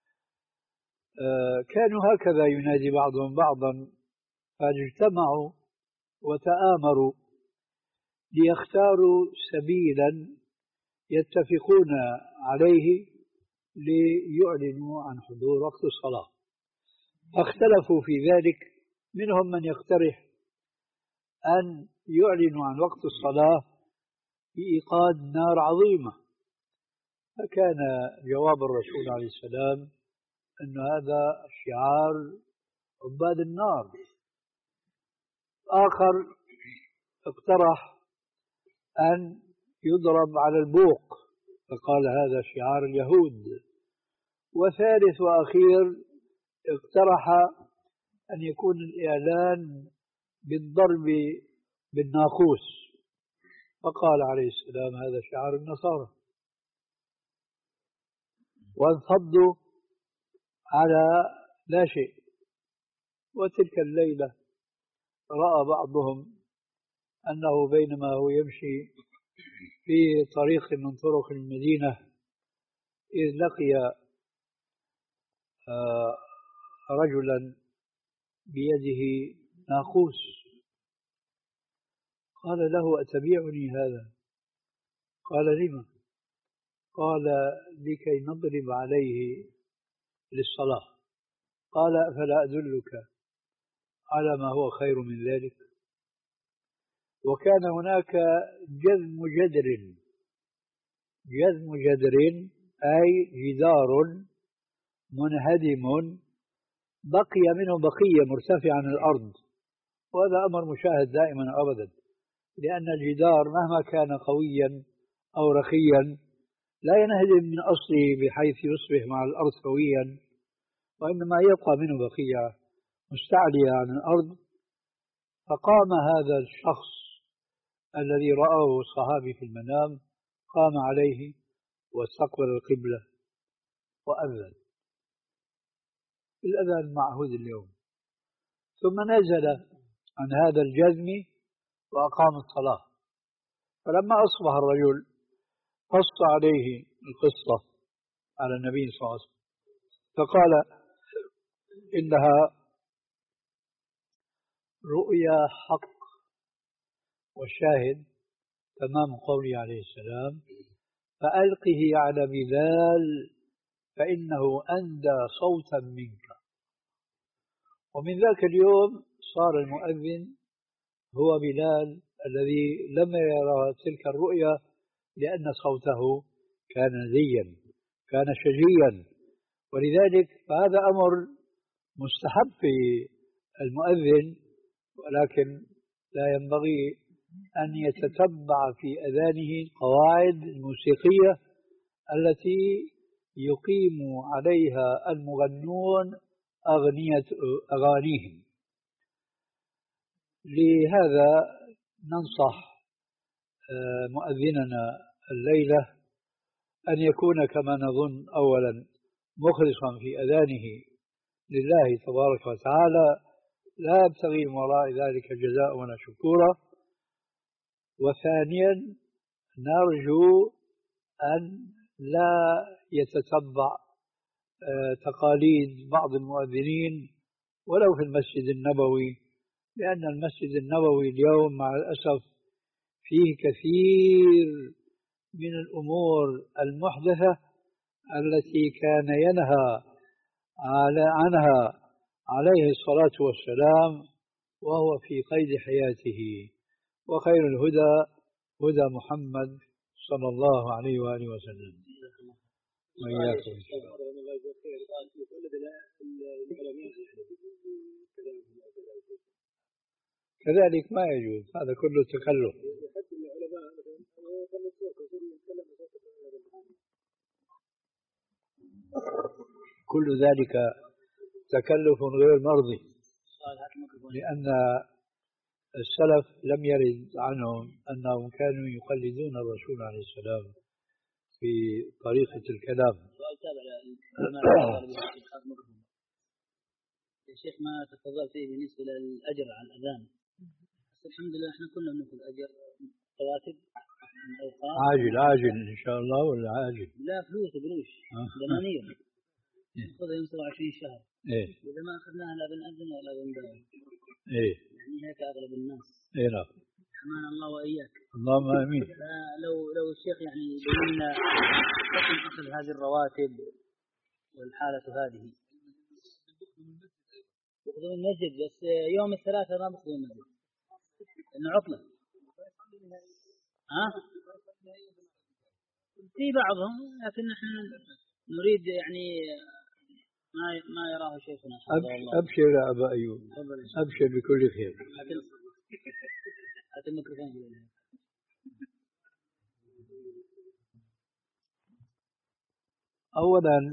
آه كانوا هكذا ينادي بعضهم بعضا، فاجتمعوا وتآمروا ليختاروا سبيلا يتفقون عليه ليعلنوا عن حضور وقت الصلاة. فاختلفوا في ذلك، منهم من يقترح أن يعلنوا عن وقت الصلاة بإيقاد نار عظيمة، فكان جواب الرسول عليه السلام أن هذا شعار عباد النار. آخر اقترح أن يضرب على البوق، فقال هذا شعار اليهود. وثالث وأخير اقترح أن يكون الإعلان بالضرب بالناقوس، فقال عليه السلام هذا شعار النصارى. وانفضوا على لا شيء. وتلك الليلة رأى بعضهم أنه بينما هو يمشي في طريق من طرق المدينة إذ لقي رجلا بيده ناقوس، قال له أتبيعني هذا؟ قال لما؟ قال لكي نضرب عليه للصلاة. قال أفلا أدلك على ما هو خير من ذلك؟ وكان هناك جذم جدر، جذم جدر أي جدار منهدم بقي منه بقية مرتفعة عن الأرض، وهذا أمر مشاهد دائما أبدا، لأن الجدار مهما كان قويا أو رخيا لا ينهدم من أصله بحيث يصبح مع الأرض قويا، وإنما يبقى منه بقية مستعلية عن الأرض. فقام هذا الشخص الذي رآه الصحابي في المنام، قام عليه واستقبل القبلة وأذن الأذان المعهود اليوم، ثم نزل عن هذا الجذم وأقام الصلاة. فلما أصبح الرجل قص عليه القصة على النبي صلى الله عليه وسلم، فقال إنها رؤيا حق، والشاهد تمام قوله عليه السلام فألقه على بلال فإنه أندى صوتا منك. ومن ذاك اليوم صار المؤذن هو بلال الذي لم يرى تلك الرؤيا لأن صوته كان زيا، كان شجيا، ولذلك فهذا أمر مستحب في المؤذن، ولكن لا ينبغي أن يتتبع في أذانه القواعد الموسيقية التي يقيم عليها المغنون أغنية أغانيهم. لهذا ننصح مؤذننا الليلة أن يكون كما نظن أولا مخلصا في أذانه لله تبارك وتعالى، لا يبتغي من وراء ذلك جزاء ولا شكورا. وثانيا نرجو أن لا يتتبع تقاليد بعض المؤذنين ولو في المسجد النبوي، لأن المسجد النبوي اليوم مع الأسف فيه كثير من الأمور المحدثة التي كان ينهى عنها عليه الصلاة والسلام وهو في قيد حياته، وخير الهدى هدى محمد صلى الله عليه وآله وسلم. وإياكم. كذلك ما يجوز، هذا كله تكلف. كل ذلك تكلف غير مرضي، لأن السلف لم يرد عنهم أنهم كانوا يقلدون الرسول عليه السلام في طريقة الكلام. يا شيخ ما تفضل فيه بالنسبة للأجر على الأذان، الحمد لله احنا كلنا بناخذ أجر رواتب عاجل عاجل إن شاء الله ولا عاجل؟ لا فلوس قروش زمانية ناخذها يوم سبعة وعشرين شهر. إيه إذا ما أخذناها لا بنأذن ولا بنداوم. إيه يعني هيك أغلب الناس. إيه نعم. حمان الله وإياك. اللهم آمين. لو لو الشيخ يعني يبين لنا حكم أخذ هذه الرواتب والحالة هذه. يخدم المسجد بس يوم الثلاثاء ما بخدم المسجد لأنه عطلة. ها؟ في بعضهم لكن نحن نريد يعني ما ما يراه شيخنا. أبشر يا أبا أيوب، أبشر بكل خير. هات الميكروفون. أولا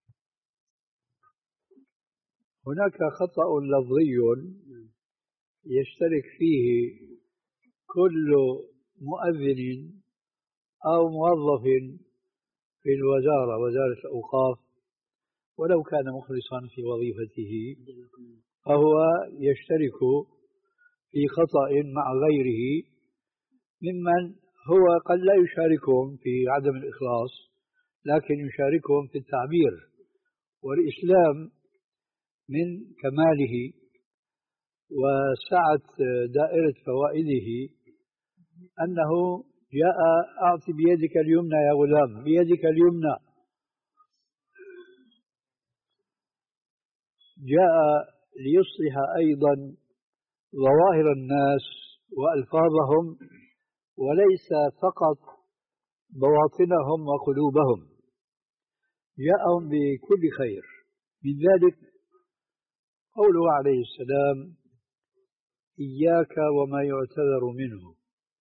هناك خطأ لفظي يشترك فيه كل مؤذن أو موظف في الوزارة، وزارة الأوقاف، ولو كان مخلصا في وظيفته، فهو يشترك في خطأ مع غيره ممن هو قد لا يشاركهم في عدم الإخلاص، لكن يشاركهم في التعبير. والإسلام من كماله وسعة دائرة فوائده أنه جاء أعطي بيدك اليمنى يا غلام، بيدك اليمنى. جاء ليصلح أيضا ظواهر الناس وألفاظهم وليس فقط بواطنهم وقلوبهم، جاءهم بكل خير. من ذلك قوله عليه السلام: إياك وما يعتذر منه،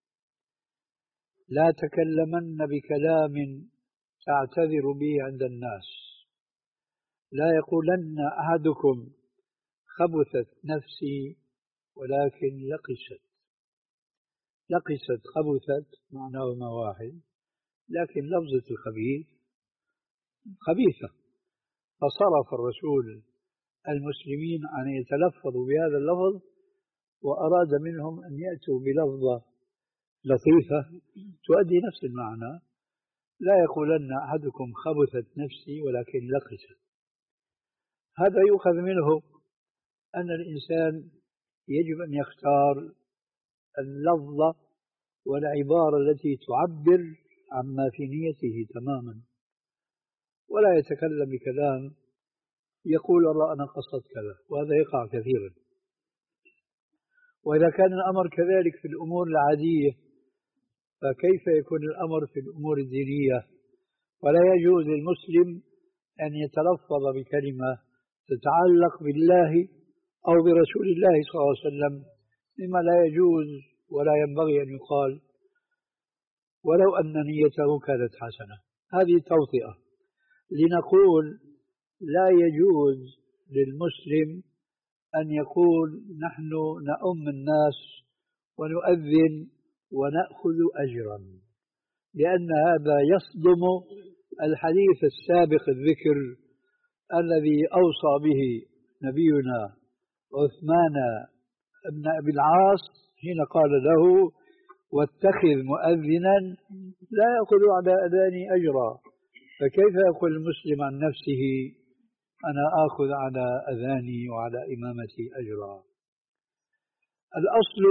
لا تكلمن بكلام تعتذر به عند الناس، لا يقولن أحدكم خبثت نفسي ولكن لقست. لقست خبثت معناهما واحد، لكن لفظة الخبيث خبيثة، فصرف الرسول المسلمين أن يتلفظوا بهذا اللفظ وأراد منهم أن يأتوا بلفظة لطيفة تؤدي نفس المعنى: لا يقولن أحدكم خبثت نفسي ولكن لقست. هذا يؤخذ منه أن الإنسان يجب أن يختار اللفظة والعبارة التي تعبر عما في نيته تماما، ولا يتكلم بكلام يقول الله أنا قصدت كذا، وهذا يقع كثيرا. وإذا كان الأمر كذلك في الأمور العادية فكيف يكون الأمر في الأمور الدينية؟ ولا يجوز للمسلم أن يتلفظ بكلمة تتعلق بالله أو برسول الله صلى الله عليه وسلم مما لا يجوز ولا ينبغي أن يقال ولو أن نيته كانت حسنة. هذه توطئة لنقول لا يجوز للمسلم أن يقول نحن نؤم الناس ونؤذن ونأخذ أجرا، لأن هذا يصدم الحديث السابق الذكر الذي أوصى به نبينا عثمان بن أبي العاص حين قال له واتخذ مؤذنا لا يأخذ على أذاني أجرا. فكيف يقول المسلم عن نفسه أنا آخذ على أذاني وعلى إمامتي أجرا؟ الأصل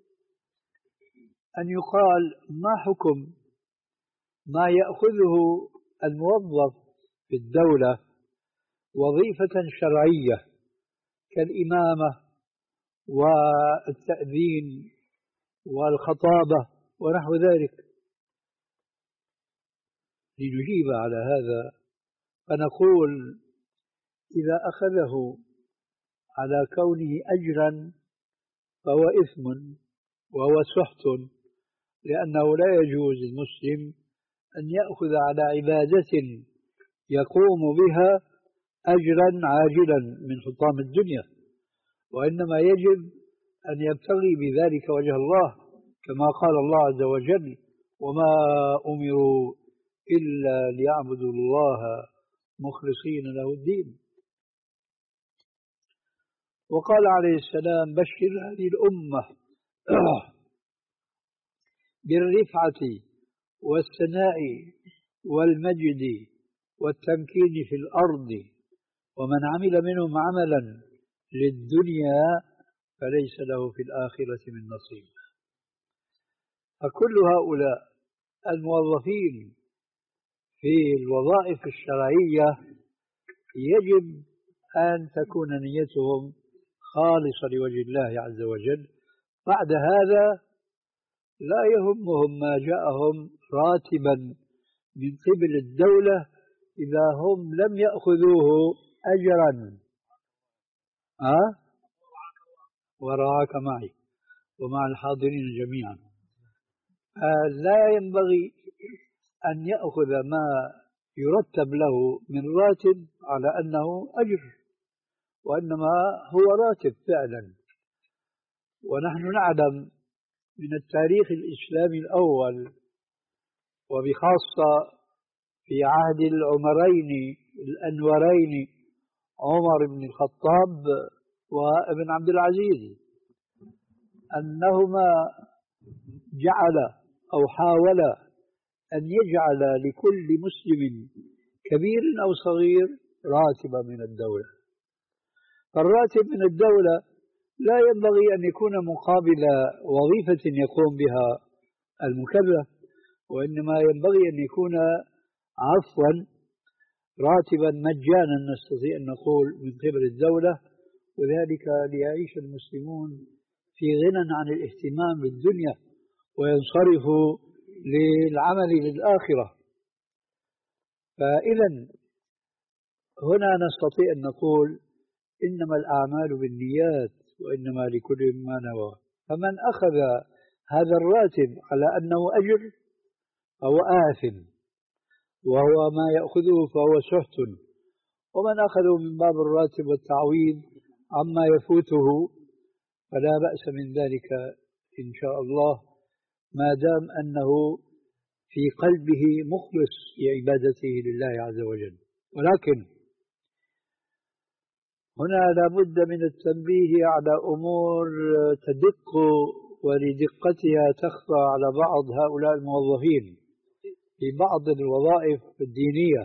أن يقال ما حكم ما يأخذه الموظف في الدولة وظيفة شرعية كالإمامة والتأذين والخطابة ونحو ذلك. لنجيب على هذا فنقول إذا أخذه على كونه أجرا فهو إثم وهو سحت، لأنه لا يجوز للمسلم أن يأخذ على عبادة يقوم بها أجرا عاجلا من حطام الدنيا، وإنما يجب أن يبتغي بذلك وجه الله كما قال الله عز وجل وما أمروا إلا ليعبدوا الله مخلصين له الدين. وقال عليه السلام بشر هذه الأمة بالرفعة والثناء والمجد والتمكين في الأرض، ومن عمل منهم عملا للدنيا فليس له في الآخرة من نصيب. فكل هؤلاء الموظفين في الوظائف الشرعية يجب أن تكون نيتهم خالصة لوجه الله عز وجل. بعد هذا لا يهمهم ما جاءهم راتبا من قبل الدولة إذا هم لم يأخذوه أجرا. أه؟ ورعاك معي ومع الحاضرين جميعا. آه لا ينبغي أن يأخذ ما يرتب له من راتب على أنه أجر، وإنما هو راتب فعلا. ونحن نعلم من التاريخ الإسلامي الأول وبخاصة في عهد العمرين الأنورين عمر بن الخطاب وابن عبد العزيز أنهما جعل أو حاول أن يجعل لكل مسلم كبير أو صغير راتبا من الدولة. فالراتب من الدولة لا ينبغي أن يكون مقابل وظيفة يقوم بها المكلف، وإنما ينبغي أن يكون عفوا راتبا مجانا نستطيع أن نقول من قبل الدولة، وذلك ليعيش المسلمون في غنى عن الاهتمام بالدنيا وينصرفوا للعمل للآخرة. فإذا هنا نستطيع أن نقول إنما الأعمال بالنيات وإنما لكل ما نوى. فمن أخذ هذا الراتب على أنه أجر فهو آثم، وهو ما يأخذه فهو سحت. ومن أخذه من باب الراتب والتعويض عما يفوته فلا بأس من ذلك إن شاء الله، ما دام أنه في قلبه مخلص لعبادته لله عز وجل. ولكن هنا لابد من التنبيه على أمور تدق ولدقتها تخفى على بعض هؤلاء الموظفين في بعض الوظائف الدينية.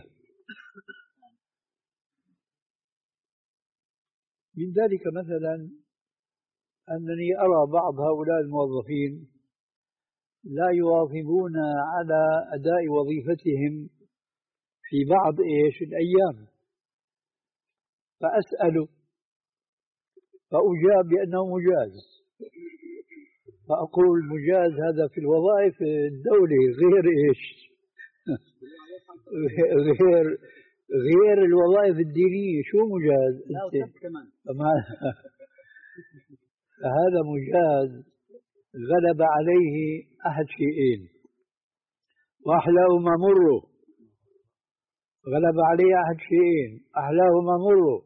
من ذلك مثلا أنني أرى بعض هؤلاء الموظفين لا يواظبون على أداء وظيفتهم في بعض إيش الأيام، فأسأل فأجاب بأنه مجاز، فأقول مجاز هذا في الوظائف الدولي غير إيش غير غير الوظائف الدينية. شو مجاز؟ لا كمان. فهذا مجاز غلب عليه أحد شيئين، وأحلاهما مر. غلب عليه أحد شيئين أحلاهما مر.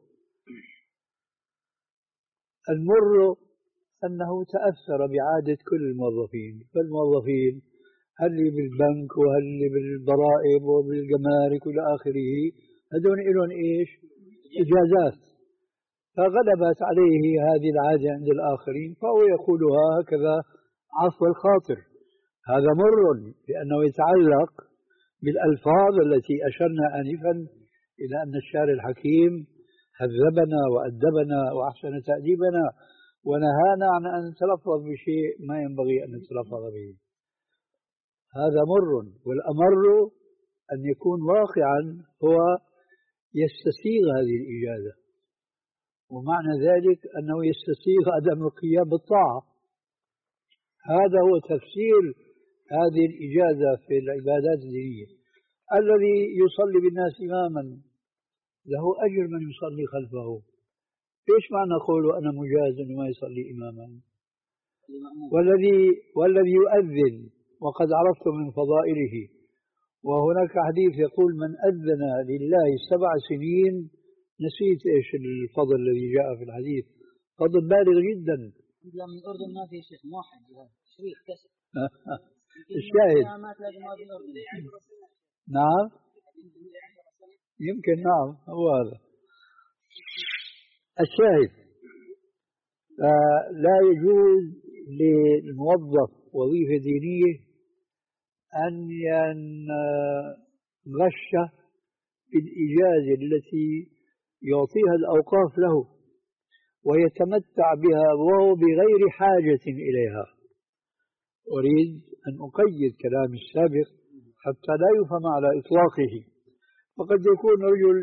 المر أنه تأثر بعادة كل الموظفين، فالموظفين هل اللي بالبنك وهل اللي بالضرائب وبالجمارك وإلى آخره هذول لهم إيش؟ إجازات، فغلبت عليه هذه العادة عند الآخرين فهو يقولها هكذا عفو الخاطر. هذا مر لأنه يتعلق بالألفاظ التي أشرنا آنفا إلى أن الشارع الحكيم هذبنا وأدبنا وأحسن تأديبنا ونهانا عن أن نتلفظ بشيء ما ينبغي أن نتلفظ به. هذا مر. والأمر أن يكون واقعا هو يستسيغ هذه الإجازة، ومعنى ذلك أنه يستسيغ عدم القيام بالطاعة. هذا هو تفسير هذه الإجازة في العبادات الدينية. الذي يصلي بالناس إماما له أجر من يصلي خلفه. إيش معنى قوله أنا مجاز أنه ما يصلي إماما؟ والذي والذي يؤذن وقد عرفت من فضائله، وهناك حديث يقول من أذن لله سبع سنين، نسيت إيش الفضل الذي جاء في الحديث، فضل بالغ جدا. لا من الأردن ما في شيخ موحد شريك كسر. الشاهد نعم يمكن نعم هو هذا الشاهد. لا يجوز للموظف وظيفة دينية أن ينغش بالإجازة التي يعطيها الأوقاف له ويتمتع بها وهو بغير حاجة إليها. أريد أن أقيد كلامي السابق حتى لا يفهم على إطلاقه. فقد يكون رجل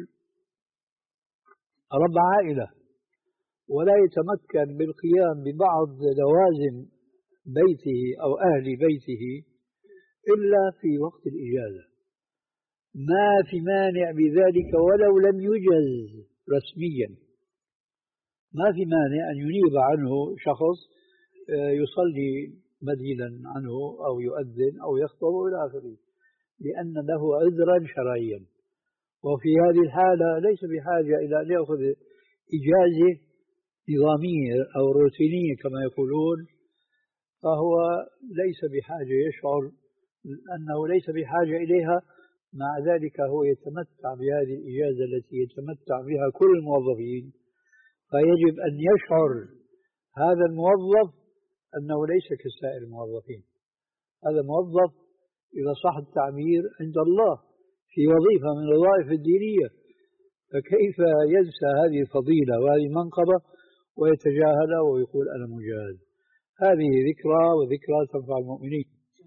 رب عائلة ولا يتمكن بالقيام ببعض لوازم بيته أو أهل بيته إلا في وقت الإجازة، ما في مانع بذلك ولو لم يجز رسميا. ما في مانع أن ينيب عنه شخص يصلي بديلا عنه أو يؤذن أو يخطب إلى آخره، لأن له عذرا شرعيا. وفي هذه الحالة ليس بحاجة إلى أن يأخذ إجازة نظامية أو روتينية كما يقولون، فهو ليس بحاجة، يشعر أنه ليس بحاجة إليها. مع ذلك هو يتمتع بهذه الإجازة التي يتمتع بها كل الموظفين، فيجب أن يشعر هذا الموظف أنه ليس كسائر الموظفين. هذا موظف إذا صح التعبير عند الله في وظيفة من الوظائف الدينية، فكيف ينسى هذه الفضيلة وهذه المنقبة ويتجاهلها ويقول أنا مجاز؟ هذه ذكرى وذكرى تنفع المؤمنين.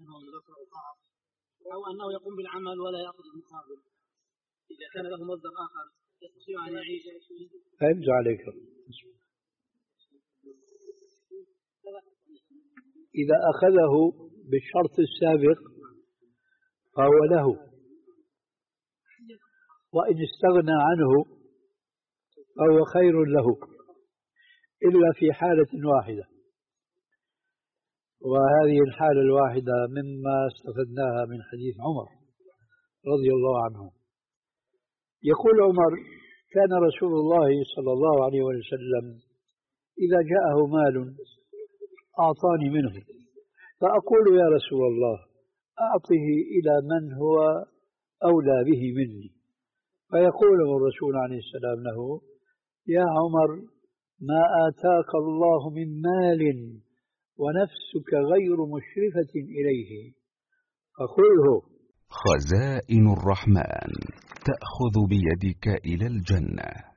أو أنه يقوم بالعمل ولا يأخذ المقابل، إذا كان له مصدر آخر يستطيع أن يعيش. فهمت عليك. إذا أخذه بالشرط السابق فهو له، وإن استغنى عنه فهو خير له، إلا في حالة واحدة، وهذه الحالة الواحدة مما استفدناها من حديث عمر رضي الله عنه. يقول عمر كان رسول الله صلى الله عليه وسلم إذا جاءه مال أعطاني منه، فأقول يا رسول الله أعطه إلى من هو أولى به مني، فيقول الرسول عليه السلام له يا عمر ما آتاك الله من مال ونفسك غير مشرفة إليه فخذه. خزائن الرحمن تأخذ بيدك إلى الجنة.